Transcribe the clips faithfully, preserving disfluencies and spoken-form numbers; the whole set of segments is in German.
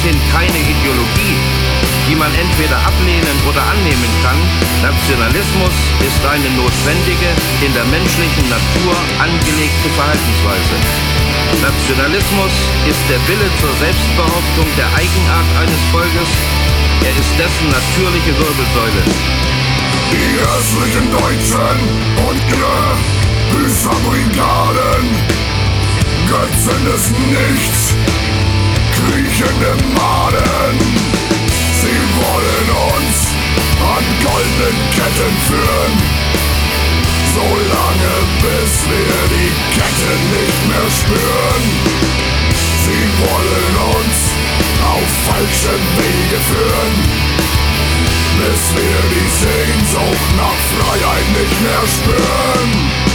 sind keine Ideologie, die man entweder ablehnen oder annehmen kann. Nationalismus ist eine notwendige, in der menschlichen Natur angelegte Verhaltensweise. Nationalismus ist der Wille zur Selbstbehauptung der Eigenart eines Volkes. Er ist dessen natürliche Wirbelsäule. Die hässlichen Deutschen und ihre Büßerbrigaden, Götzen des Nichts, kriechende Maden. Sie wollen uns an goldenen Ketten führen, solange bis wir die Ketten nicht mehr spüren. Sie wollen uns auf falsche Wege führen, bis wir die Sehnsucht nach Freiheit nicht mehr spüren.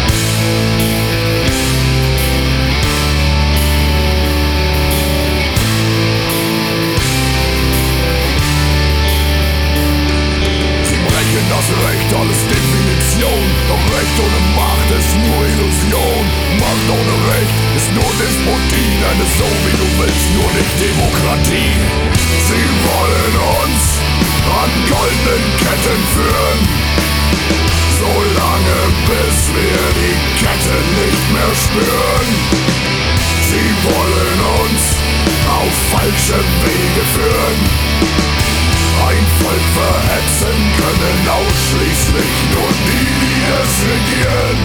Das Recht, alles Definition, doch Recht ohne Macht ist nur Illusion. Macht ohne Recht ist nur Despotie, denn es so wie du willst, nur nicht Demokratie. Sie wollen uns an goldenen Ketten führen, solange bis wir die Ketten nicht mehr spüren. Sie wollen uns auf falsche Wege führen. Ein Volk verhetzen können ausschließlich nur die, die es regieren.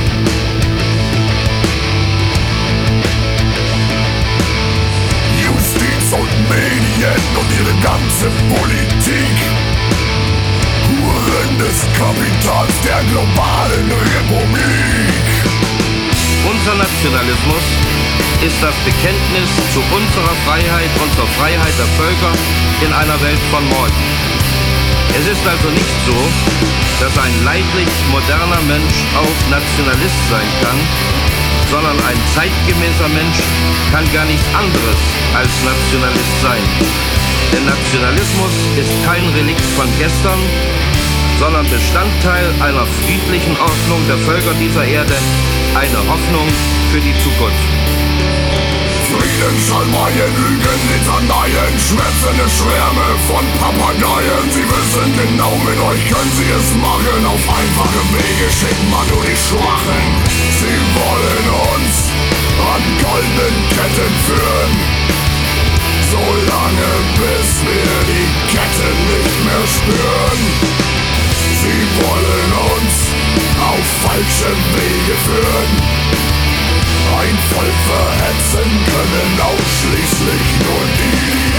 Justiz und Medien und ihre ganze Politik, Huren des Kapitals der globalen Republik. Unser Nationalismus ist das Bekenntnis zu unserer Freiheit und zur Freiheit der Völker in einer Welt von morgen. Es ist also nicht so, dass ein leidlich moderner Mensch auch Nationalist sein kann, sondern ein zeitgemäßer Mensch kann gar nichts anderes als Nationalist sein. Denn Nationalismus ist kein Relikt von gestern, sondern Bestandteil einer friedlichen Ordnung der Völker dieser Erde, eine Hoffnung für die Zukunft. Frieden, Schalmeien, Lügen, Litaneien, schmerzende Schwärme von Papageien. Sie wissen genau, mit euch können sie es machen. Auf einfache Wege schicken man nur die Schwachen. Sie wollen uns an goldenen Ketten führen, solange bis wir die Ketten nicht mehr spüren. Sie wollen uns auf falsche Wege führen. Ein Volk verhetzen können ausschließlich nur die, die